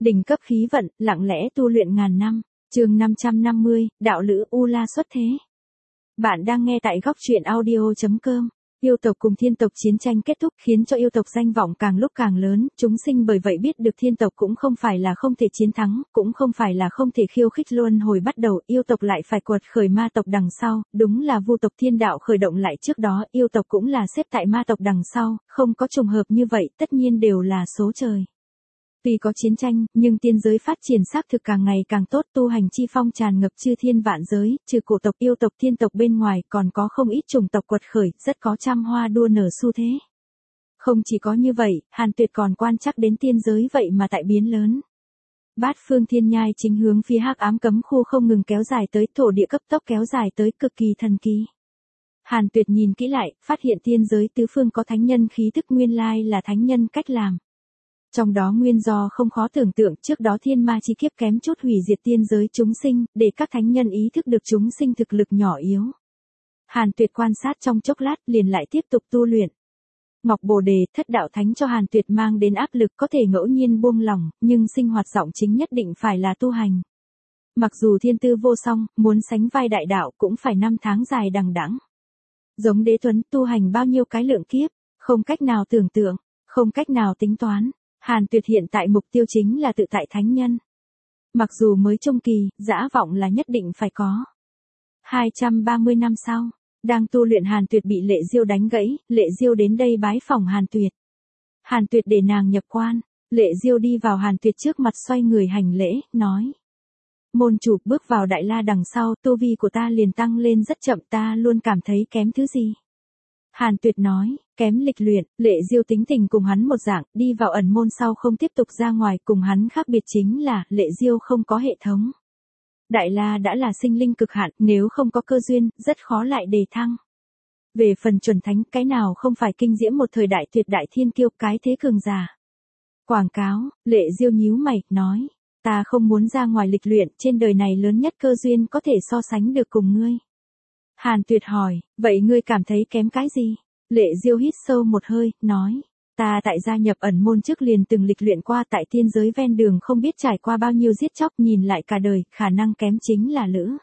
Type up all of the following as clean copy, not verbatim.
Đỉnh cấp khí vận, lặng lẽ tu luyện ngàn năm. Chương 550, đạo lữ U La xuất thế. Bạn đang nghe tại góc truyện audio.com. Yêu tộc cùng thiên tộc chiến tranh kết thúc khiến cho yêu tộc danh vọng càng lúc càng lớn, chúng sinh bởi vậy biết được thiên tộc cũng không phải là không thể chiến thắng, cũng không phải là không thể khiêu khích luôn. Hồi bắt đầu yêu tộc lại phải quật khởi ma tộc đằng sau, đúng là vu tộc thiên đạo khởi động lại trước đó, yêu tộc cũng là xếp tại ma tộc đằng sau, không có trùng hợp như vậy, tất nhiên đều là số trời. Tuy có chiến tranh, nhưng tiên giới phát triển xác thực càng ngày càng tốt, tu hành chi phong tràn ngập chư thiên vạn giới, trừ cổ tộc yêu tộc thiên tộc bên ngoài còn có không ít chủng tộc quật khởi, rất có trăm hoa đua nở xu thế. Không chỉ có như vậy, Hàn Tuyệt còn quan trắc đến tiên giới vậy mà tại biến lớn. Bát phương thiên nhai chính hướng phía hắc ám cấm khu không ngừng kéo dài tới, thổ địa cấp tốc kéo dài tới, cực kỳ thần kỳ. Hàn Tuyệt nhìn kỹ lại, phát hiện tiên giới tứ phương có thánh nhân khí tức, nguyên lai là thánh nhân cách làm. Trong đó nguyên do không khó tưởng tượng, trước đó thiên ma chi kiếp kém chút hủy diệt tiên giới chúng sinh, để các thánh nhân ý thức được chúng sinh thực lực nhỏ yếu. Hàn Tuyệt quan sát trong chốc lát liền lại tiếp tục tu luyện. Ngọc Bồ Đề, thất đạo thánh cho Hàn Tuyệt mang đến áp lực, có thể ngẫu nhiên buông lỏng, nhưng sinh hoạt giọng chính nhất định phải là tu hành. Mặc dù thiên tư vô song, muốn sánh vai đại đạo cũng phải năm tháng dài đằng đẵng. Giống Đế Tuấn tu hành bao nhiêu cái lượng kiếp, không cách nào tưởng tượng, không cách nào tính toán. Hàn Tuyệt hiện tại mục tiêu chính là tự tại thánh nhân. Mặc dù mới trung kỳ, dã vọng là nhất định phải có. 230 năm sau, đang tu luyện Hàn Tuyệt bị Lệ Diêu đánh gãy, Lệ Diêu đến đây bái phỏng Hàn Tuyệt. Hàn Tuyệt để nàng nhập quan, Lệ Diêu đi vào Hàn Tuyệt trước mặt xoay người hành lễ, nói. Môn chủ, bước vào Đại La đằng sau, tu vi của ta liền tăng lên rất chậm, ta luôn cảm thấy kém thứ gì. Hàn Tuyệt nói, kém lịch luyện. Lệ Diêu tính tình cùng hắn một dạng, đi vào ẩn môn sau không tiếp tục ra ngoài, cùng hắn khác biệt chính là, Lệ Diêu không có hệ thống. Đại La đã là sinh linh cực hạn, nếu không có cơ duyên, rất khó lại đề thăng. Về phần chuẩn thánh, cái nào không phải kinh diễm một thời đại tuyệt đại thiên kiêu, cái thế cường giả. Quảng cáo, Lệ Diêu nhíu mày, nói, ta không muốn ra ngoài lịch luyện, trên đời này lớn nhất cơ duyên có thể so sánh được cùng ngươi. Hàn Tuyệt hỏi, vậy ngươi cảm thấy kém cái gì? Lệ Diêu hít sâu một hơi, nói, ta tại gia nhập ẩn môn trước liền từng lịch luyện qua, tại thiên giới ven đường không biết trải qua bao nhiêu giết chóc, nhìn lại cả đời, khả năng kém chính là lữ.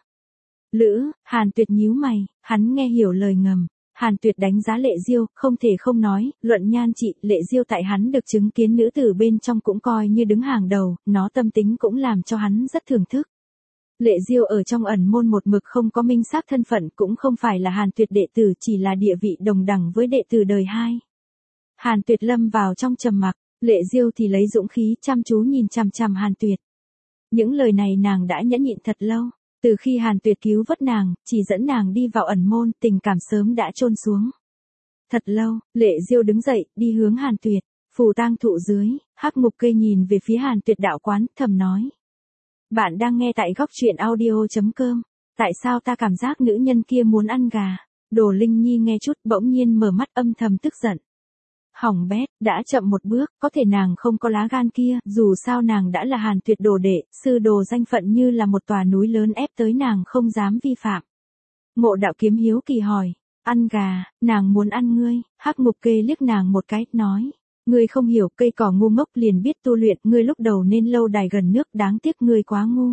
Lữ, Hàn Tuyệt nhíu mày, hắn nghe hiểu lời ngầm. Hàn Tuyệt đánh giá Lệ Diêu, không thể không nói, luận nhan trị, Lệ Diêu tại hắn được chứng kiến nữ tử bên trong cũng coi như đứng hàng đầu, nó tâm tính cũng làm cho hắn rất thưởng thức. Lệ Diêu ở trong ẩn môn một mực không có minh xác thân phận, cũng không phải là Hàn Tuyệt đệ tử, chỉ là địa vị đồng đẳng với đệ tử đời hai. Hàn Tuyệt lâm vào trong trầm mặc, Lệ Diêu thì lấy dũng khí chăm chú nhìn chằm chằm Hàn Tuyệt. Những lời này nàng đã nhẫn nhịn thật lâu, từ khi Hàn Tuyệt cứu vớt nàng, chỉ dẫn nàng đi vào ẩn môn, tình cảm sớm đã chôn xuống. Thật lâu, Lệ Diêu đứng dậy, đi hướng Hàn Tuyệt, phù tang thụ dưới, Hắc Ngục Cây nhìn về phía Hàn Tuyệt đạo quán, thầm nói. Bạn đang nghe tại góc truyện audio.com. Tại sao ta cảm giác nữ nhân kia muốn ăn gà? Đồ Linh Nhi nghe chút bỗng nhiên mở mắt âm thầm tức giận. Hỏng bét, đã chậm một bước, có thể nàng không có lá gan kia, dù sao nàng đã là Hàn Tuyệt đồ đệ, sư đồ danh phận như là một tòa núi lớn ép tới nàng không dám vi phạm. Ngộ Đạo Kiếm hiếu kỳ hỏi, ăn gà, nàng muốn ăn ngươi. Hắc Ngục Kê liếc nàng một cái, nói. Ngươi không hiểu, cây cỏ ngu ngốc liền biết tu luyện, ngươi lúc đầu nên lâu đài gần nước, đáng tiếc ngươi quá ngu.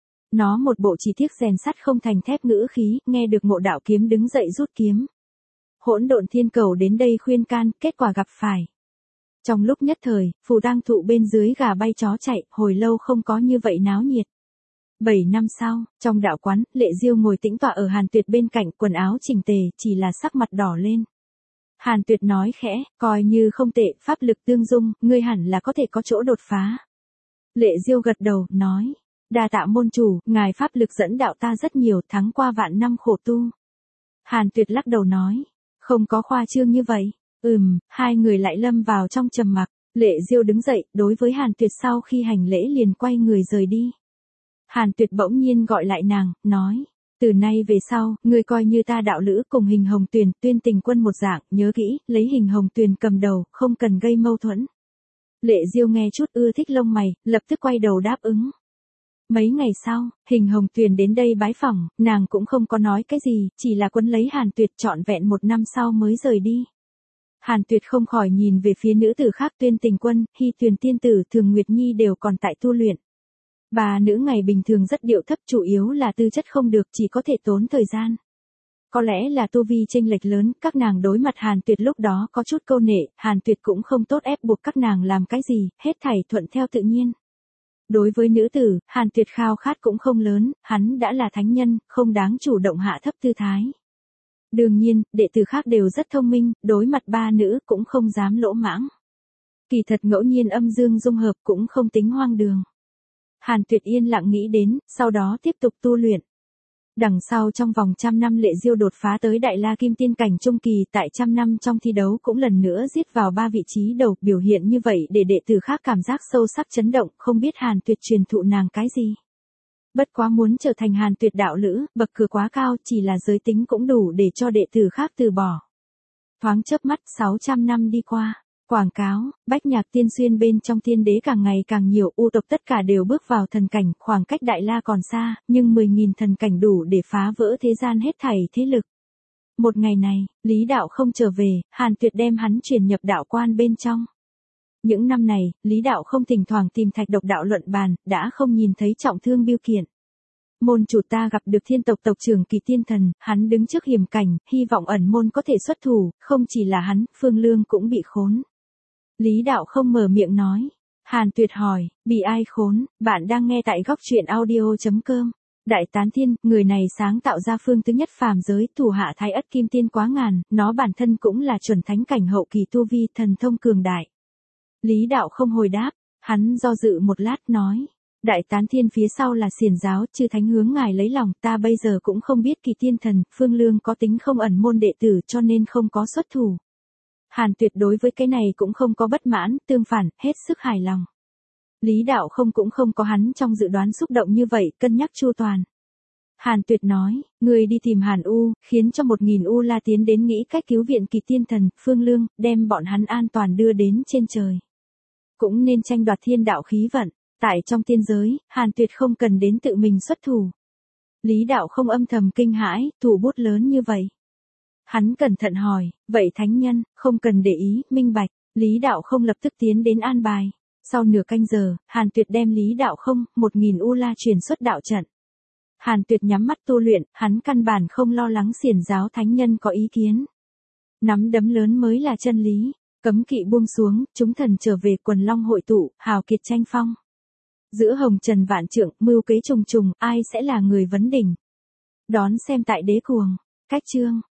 Nó một bộ chỉ tiếc rèn sắt không thành thép ngữ khí, nghe được Ngộ Đạo Kiếm đứng dậy rút kiếm. Hỗn Độn Thiên Cầu đến đây khuyên can, kết quả gặp phải. Trong lúc nhất thời, phù tang thụ bên dưới gà bay chó chạy, hồi lâu không có như vậy náo nhiệt. 7 năm sau, trong đạo quán, Lệ Diêu ngồi tĩnh tọa ở Hàn Tuyệt bên cạnh, quần áo chỉnh tề, chỉ là sắc mặt đỏ lên. Hàn Tuyệt nói khẽ, coi như không tệ, pháp lực tương dung, ngươi hẳn là có thể có chỗ đột phá. Lệ Diêu gật đầu, nói, đa tạ môn chủ, ngài pháp lực dẫn đạo ta rất nhiều, thắng qua vạn năm khổ tu. Hàn Tuyệt lắc đầu nói, không có khoa trương như vậy. Hai người lại lâm vào trong trầm mặc. Lệ Diêu đứng dậy, đối với Hàn Tuyệt sau khi hành lễ liền quay người rời đi. Hàn Tuyệt bỗng nhiên gọi lại nàng, nói. Từ nay về sau, ngươi coi như ta đạo lữ cùng Hình Hồng Tuyền, Tuyên Tình Quân một dạng, nhớ kỹ, lấy Hình Hồng Tuyền cầm đầu, không cần gây mâu thuẫn. Lệ Diêu nghe chút ưa thích lông mày, lập tức quay đầu đáp ứng. Mấy ngày sau, Hình Hồng Tuyền đến đây bái phỏng, nàng cũng không có nói cái gì, chỉ là quấn lấy Hàn Tuyệt trọn vẹn 1 năm sau mới rời đi. Hàn Tuyệt không khỏi nhìn về phía nữ tử khác, Tuyên Tình Quân, Hy Tuyền tiên tử, Thường Nguyệt Nhi đều còn tại tu luyện. Bà nữ ngày bình thường rất điệu thấp, chủ yếu là tư chất không được, chỉ có thể tốn thời gian. Có lẽ là tu vi chênh lệch lớn, các nàng đối mặt Hàn Tuyệt lúc đó có chút câu nệ, Hàn Tuyệt cũng không tốt ép buộc các nàng làm cái gì, hết thảy thuận theo tự nhiên. Đối với nữ tử, Hàn Tuyệt khao khát cũng không lớn, hắn đã là thánh nhân, không đáng chủ động hạ thấp tư thái. Đương nhiên, đệ tử khác đều rất thông minh, đối mặt ba nữ cũng không dám lỗ mãng. Kỳ thật ngẫu nhiên âm dương dung hợp cũng không tính hoang đường. Hàn Tuyệt yên lặng nghĩ đến, sau đó tiếp tục tu luyện. Đằng sau trong vòng 100 năm Lệ Diêu đột phá tới Đại La Kim Tiên cảnh trung kỳ, tại 100 năm trong thi đấu cũng lần nữa giết vào 3 vị trí đầu, biểu hiện như vậy để đệ tử khác cảm giác sâu sắc chấn động, không biết Hàn Tuyệt truyền thụ nàng cái gì. Bất quá muốn trở thành Hàn Tuyệt đạo lữ, bậc cửa quá cao, chỉ là giới tính cũng đủ để cho đệ tử khác từ bỏ. Thoáng chớp mắt 600 năm đi qua. Quảng cáo, Bách Nhạc Tiên Xuyên bên trong thiên đế càng ngày càng nhiều, u tộc tất cả đều bước vào thần cảnh, khoảng cách Đại La còn xa, nhưng 10.000 thần cảnh đủ để phá vỡ thế gian hết thảy thế lực. Một ngày này, Lý Đạo không trở về, Hàn Tuyệt đem hắn truyền nhập đạo quan bên trong. Những năm này, Lý Đạo không thỉnh thoảng tìm Thạch Độc đạo luận bàn, đã không nhìn thấy trọng thương Biêu Kiện. Môn chủ ta gặp được thiên tộc tộc trưởng Kỳ Tiên Thần, hắn đứng trước hiểm cảnh, hy vọng ẩn môn có thể xuất thủ, không chỉ là hắn, Phương Lương cũng bị khốn. Lý Đạo không mở miệng nói. Hàn Tuyệt hỏi, bị ai khốn? Bạn đang nghe tại góc truyện audio.com. Đại Tán Thiên, người này sáng tạo ra phương thứ nhất phàm giới, thủ hạ Thái Ất Kim Tiên quá ngàn, nó bản thân cũng là chuẩn thánh cảnh hậu kỳ tu vi, thần thông cường đại. Lý Đạo không hồi đáp, hắn do dự một lát nói. Đại Tán Thiên phía sau là xiển giáo, chư thánh hướng ngài lấy lòng, ta bây giờ cũng không biết Kỳ Tiên Thần, Phương Lương có tính không ẩn môn đệ tử cho nên không có xuất thủ. Hàn Tuyệt đối với cái này cũng không có bất mãn, tương phản, hết sức hài lòng. Lý Đạo không cũng không có hắn trong dự đoán xúc động như vậy, cân nhắc chu toàn. Hàn Tuyệt nói, người đi tìm Hàn U, khiến cho 1.000 U La tiến đến nghĩ cách cứu viện Kỳ Tiên Thần, Phương Lương, đem bọn hắn an toàn đưa đến trên trời. Cũng nên tranh đoạt thiên đạo khí vận, tại trong tiên giới, Hàn Tuyệt không cần đến tự mình xuất thủ. Lý Đạo không âm thầm kinh hãi, thủ bút lớn như vậy. Hắn cẩn thận hỏi, vậy thánh nhân, không cần để ý, minh bạch, Lý Đạo không lập tức tiến đến an bài. Sau nửa canh giờ, Hàn Tuyệt đem Lý Đạo không, 1.000 U La truyền xuất đạo trận. Hàn Tuyệt nhắm mắt tu luyện, hắn căn bản không lo lắng xiển giáo thánh nhân có ý kiến. Nắm đấm lớn mới là chân lý, cấm kỵ buông xuống, chúng thần trở về, quần long hội tụ, hào kiệt tranh phong. Giữa hồng trần vạn trượng, mưu kế trùng trùng, ai sẽ là người vấn đỉnh? Đón xem tại Đế Cuồng. Cách chương